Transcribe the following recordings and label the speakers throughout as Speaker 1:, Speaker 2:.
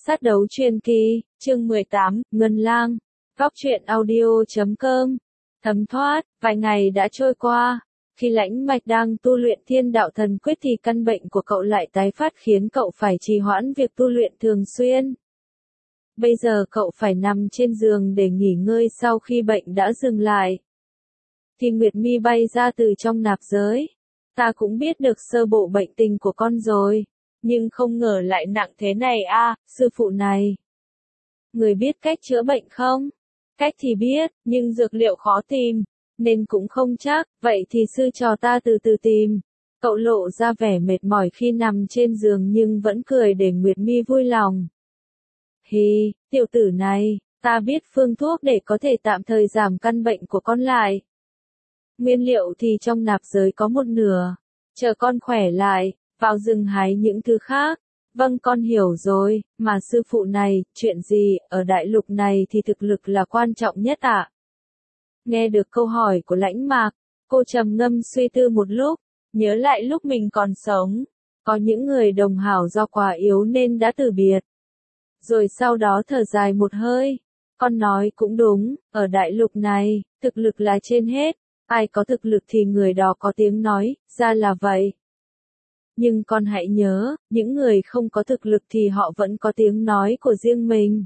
Speaker 1: Sát đấu truyền kỳ, chương 18, Ngân Lang. Góc truyện audio.com. Thấm thoát, vài ngày đã trôi qua. Khi Lãnh Mạch đang tu luyện Thiên Đạo Thần Quyết thì căn bệnh của cậu lại tái phát khiến cậu phải trì hoãn việc tu luyện thường xuyên. Bây giờ cậu phải nằm trên giường để nghỉ ngơi sau khi bệnh đã dừng lại. Thì Nguyệt Mi bay ra từ trong nạp giới. Ta cũng biết được sơ bộ bệnh tình của con rồi. Nhưng không ngờ lại nặng thế này à, sư phụ này. Người biết cách chữa bệnh không? Cách thì biết, nhưng dược liệu khó tìm, nên cũng không chắc, vậy thì sư trò ta từ từ tìm. Cậu lộ ra vẻ mệt mỏi khi nằm trên giường nhưng vẫn cười để Nguyệt Mi vui lòng. Hi, tiểu tử này, ta biết phương thuốc để có thể tạm thời giảm căn bệnh của con lại. Nguyên liệu thì trong nạp giới có một nửa, chờ con khỏe lại, vào rừng hái những thứ khác. Vâng con hiểu rồi, mà sư phụ này, chuyện gì, ở đại lục này thì thực lực là quan trọng nhất ạ? Nghe được câu hỏi của Lãnh Mạc, cô trầm ngâm suy tư một lúc, nhớ lại lúc mình còn sống, có những người đồng hảo do quá yếu nên đã từ biệt. Rồi sau đó thở dài một hơi, con nói cũng đúng, ở đại lục này, thực lực là trên hết, ai có thực lực thì người đó có tiếng nói, ra là vậy. Nhưng con hãy nhớ, những người không có thực lực thì họ vẫn có tiếng nói của riêng mình.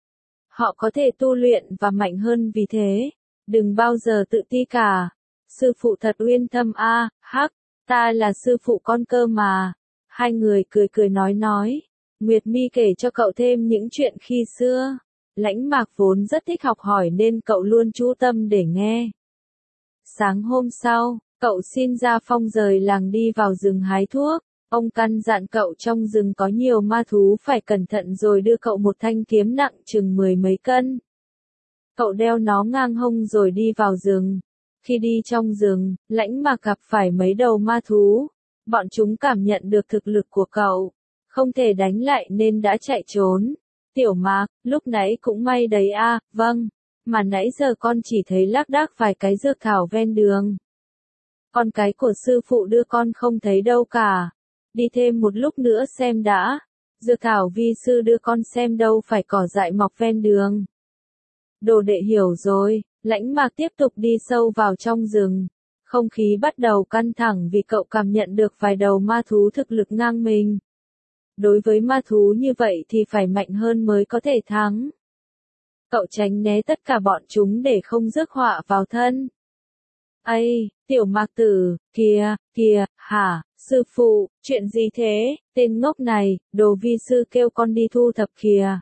Speaker 1: Họ có thể tu luyện và mạnh hơn vì thế. Đừng bao giờ tự ti cả. Sư phụ thật uyên thâm a, hắc, ta là sư phụ con cơ mà. Hai người cười cười nói. Nguyệt Mi kể cho cậu thêm những chuyện khi xưa. Lãnh Mạc vốn rất thích học hỏi nên cậu luôn chú tâm để nghe. Sáng hôm sau, cậu xin ra phong rời làng đi vào rừng hái thuốc. Ông căn dặn cậu trong rừng có nhiều ma thú phải cẩn thận rồi đưa cậu một thanh kiếm nặng chừng 10 mấy cân. Cậu đeo nó ngang hông rồi đi vào rừng. Khi đi trong rừng, Lãnh Mạc gặp phải mấy đầu ma thú. Bọn chúng cảm nhận được thực lực của cậu. Không thể đánh lại nên đã chạy trốn. Tiểu Mạc, lúc nãy cũng may đấy a, vâng. Mà nãy giờ con chỉ thấy lác đác vài cái dược thảo ven đường. Con cái của sư phụ đưa con không thấy đâu cả. Đi thêm một lúc nữa xem đã. Dược thảo vi sư đưa con xem đâu phải cỏ dại mọc ven đường. Đồ đệ hiểu rồi, Lãnh Mạc tiếp tục đi sâu vào trong rừng. Không khí bắt đầu căng thẳng vì cậu cảm nhận được vài đầu ma thú thực lực ngang mình. Đối với ma thú như vậy thì phải mạnh hơn mới có thể thắng. Cậu tránh né tất cả bọn chúng để không rước họa vào thân. Ây, tiểu Mạc tử, kìa, hả, sư phụ, chuyện gì thế, tên ngốc này, đồ vi sư kêu con đi thu thập kìa.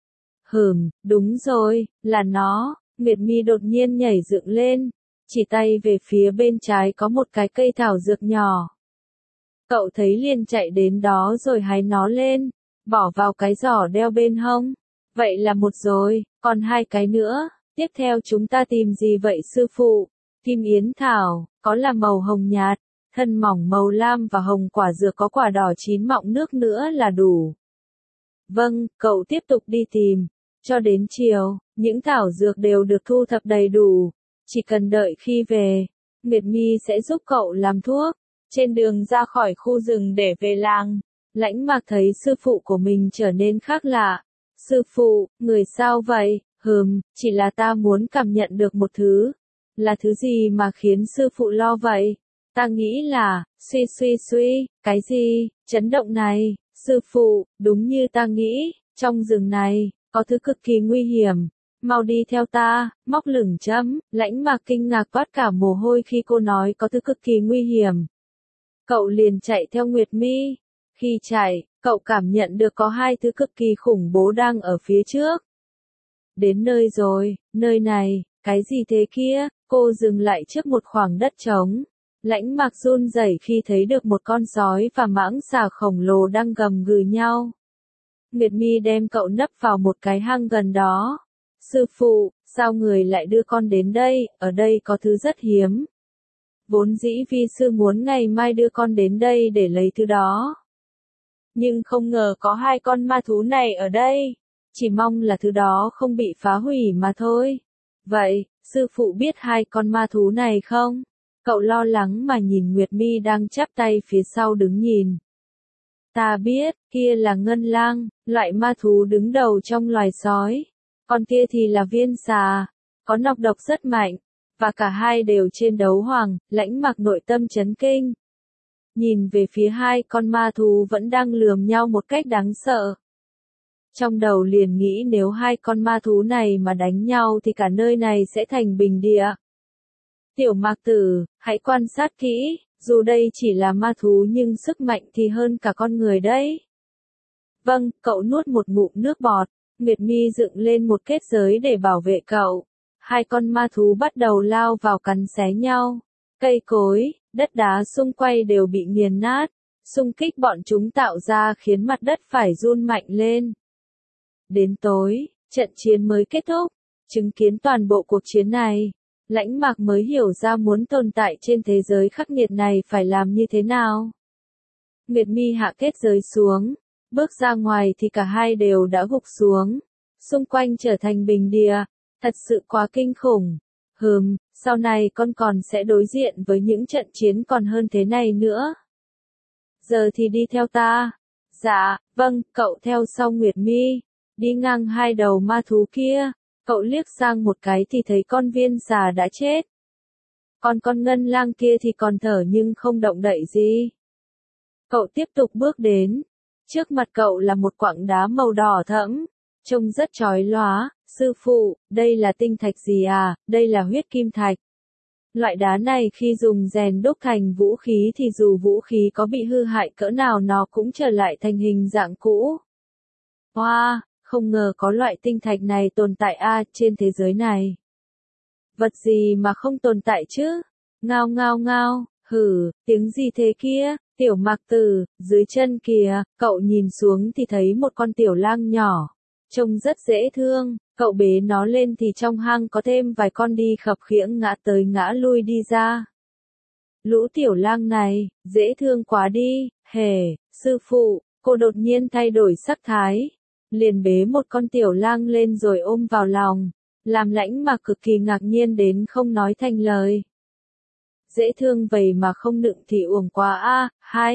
Speaker 1: Đúng rồi, là nó. Nguyệt Mi đột nhiên nhảy dựng lên, chỉ tay về phía bên trái có một cái cây thảo dược nhỏ. Cậu thấy liền chạy đến đó rồi hái nó lên, bỏ vào cái giỏ đeo bên hông. Vậy là một rồi, còn hai cái nữa, tiếp theo chúng ta tìm gì vậy sư phụ? Kim yến thảo, có là màu hồng nhạt, thân mỏng màu lam và hồng quả dược có quả đỏ chín mọng nước nữa là đủ. Vâng, cậu tiếp tục đi tìm. Cho đến chiều, những thảo dược đều được thu thập đầy đủ. Chỉ cần đợi khi về, Nguyệt Mi sẽ giúp cậu làm thuốc. Trên đường ra khỏi khu rừng để về làng, Lãnh Mạc thấy sư phụ của mình trở nên khác lạ. Sư phụ, người sao vậy? Chỉ là ta muốn cảm nhận được một thứ. Là thứ gì mà khiến sư phụ lo vậy? Ta nghĩ là, suy, cái gì, chấn động này, sư phụ, đúng như ta nghĩ, trong rừng này, có thứ cực kỳ nguy hiểm. Mau đi theo ta, móc lửng chấm, Lãnh Mạc kinh ngạc toát cả mồ hôi khi cô nói có thứ cực kỳ nguy hiểm. Cậu liền chạy theo Nguyệt Mi. Khi chạy, cậu cảm nhận được có hai thứ cực kỳ khủng bố đang ở phía trước. Đến nơi rồi, nơi này, cái gì thế kia? Cô dừng lại trước một khoảng đất trống. Lãnh Mạc run rẩy khi thấy được một con sói và mãng xà khổng lồ đang gầm gừ nhau. Nguyệt Mi đem cậu nấp vào một cái hang gần đó. Sư phụ, sao người lại đưa con đến đây, ở đây có thứ rất hiếm. Vốn dĩ vi sư muốn ngày mai đưa con đến đây để lấy thứ đó. Nhưng không ngờ có hai con ma thú này ở đây. Chỉ mong là thứ đó không bị phá hủy mà thôi. Vậy, sư phụ biết hai con ma thú này không? Cậu lo lắng mà nhìn Nguyệt Mi đang chắp tay phía sau đứng nhìn. Ta biết, kia là ngân lang, loại ma thú đứng đầu trong loài sói. Còn kia thì là viên xà, có nọc độc rất mạnh, và cả hai đều trên đấu hoàng. Lãnh Mặc nội tâm chấn kinh. Nhìn về phía hai con ma thú vẫn đang lườm nhau một cách đáng sợ. Trong đầu liền nghĩ nếu hai con ma thú này mà đánh nhau thì cả nơi này sẽ thành bình địa. Tiểu Mạc Tử, hãy quan sát kỹ, dù đây chỉ là ma thú nhưng sức mạnh thì hơn cả con người đấy. Vâng, cậu nuốt một ngụm nước bọt, Nguyệt Mi dựng lên một kết giới để bảo vệ cậu. Hai con ma thú bắt đầu lao vào cắn xé nhau. Cây cối, đất đá xung quanh đều bị nghiền nát, xung kích bọn chúng tạo ra khiến mặt đất phải run mạnh lên. Đến tối, trận chiến mới kết thúc, chứng kiến toàn bộ cuộc chiến này, Lãnh Mặc mới hiểu ra muốn tồn tại trên thế giới khắc nghiệt này phải làm như thế nào. Nguyệt Mi hạ kết giới xuống, bước ra ngoài thì cả hai đều đã gục xuống, xung quanh trở thành bình địa, thật sự quá kinh khủng. Sau này con còn sẽ đối diện với những trận chiến còn hơn thế này nữa. Giờ thì đi theo ta. Dạ, vâng, cậu theo sau Nguyệt Mi, đi ngang hai đầu ma thú kia, cậu liếc sang một cái thì thấy con viên xà đã chết. Còn con ngân lang kia thì còn thở nhưng không động đậy gì. Cậu tiếp tục bước đến, trước mặt cậu là một quặng đá màu đỏ thẫm, trông rất chói lóa. Sư phụ, đây là tinh thạch gì à? Đây là huyết kim thạch. Loại đá này khi dùng rèn đúc thành vũ khí thì dù vũ khí có bị hư hại cỡ nào nó cũng trở lại thành hình dạng cũ. Wow, không ngờ có loại tinh thạch này tồn tại trên thế giới này. Vật gì mà không tồn tại chứ? Ngao ngao ngao, tiếng gì thế kia? Tiểu Mạc Tử, dưới chân kìa, cậu nhìn xuống thì thấy một con tiểu lang nhỏ. Trông rất dễ thương, cậu bế nó lên thì trong hang có thêm vài con đi khập khiễng ngã tới ngã lui đi ra. Lũ tiểu lang này, dễ thương quá đi, sư phụ, cô đột nhiên thay đổi sắc thái. Liền bế một con tiểu lang lên rồi ôm vào lòng, làm Lãnh Mặc cực kỳ ngạc nhiên đến không nói thành lời. Dễ thương vậy mà không nựng thì uổng quá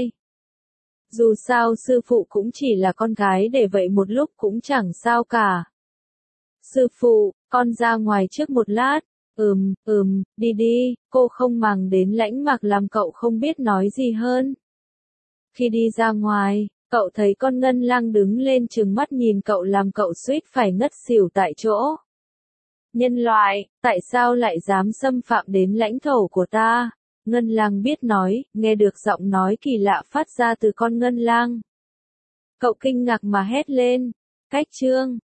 Speaker 1: Dù sao sư phụ cũng chỉ là con gái để vậy một lúc cũng chẳng sao cả. Sư phụ, con ra ngoài trước một lát. Đi, cô không màng đến Lãnh Mặc làm cậu không biết nói gì hơn. Khi đi ra ngoài, cậu thấy con ngân lang đứng lên trừng mắt nhìn cậu làm cậu suýt phải ngất xỉu tại chỗ. Nhân loại, tại sao lại dám xâm phạm đến lãnh thổ của ta? Ngân lang biết nói, nghe được giọng nói kỳ lạ phát ra từ con ngân lang. Cậu kinh ngạc mà hét lên. Cách chương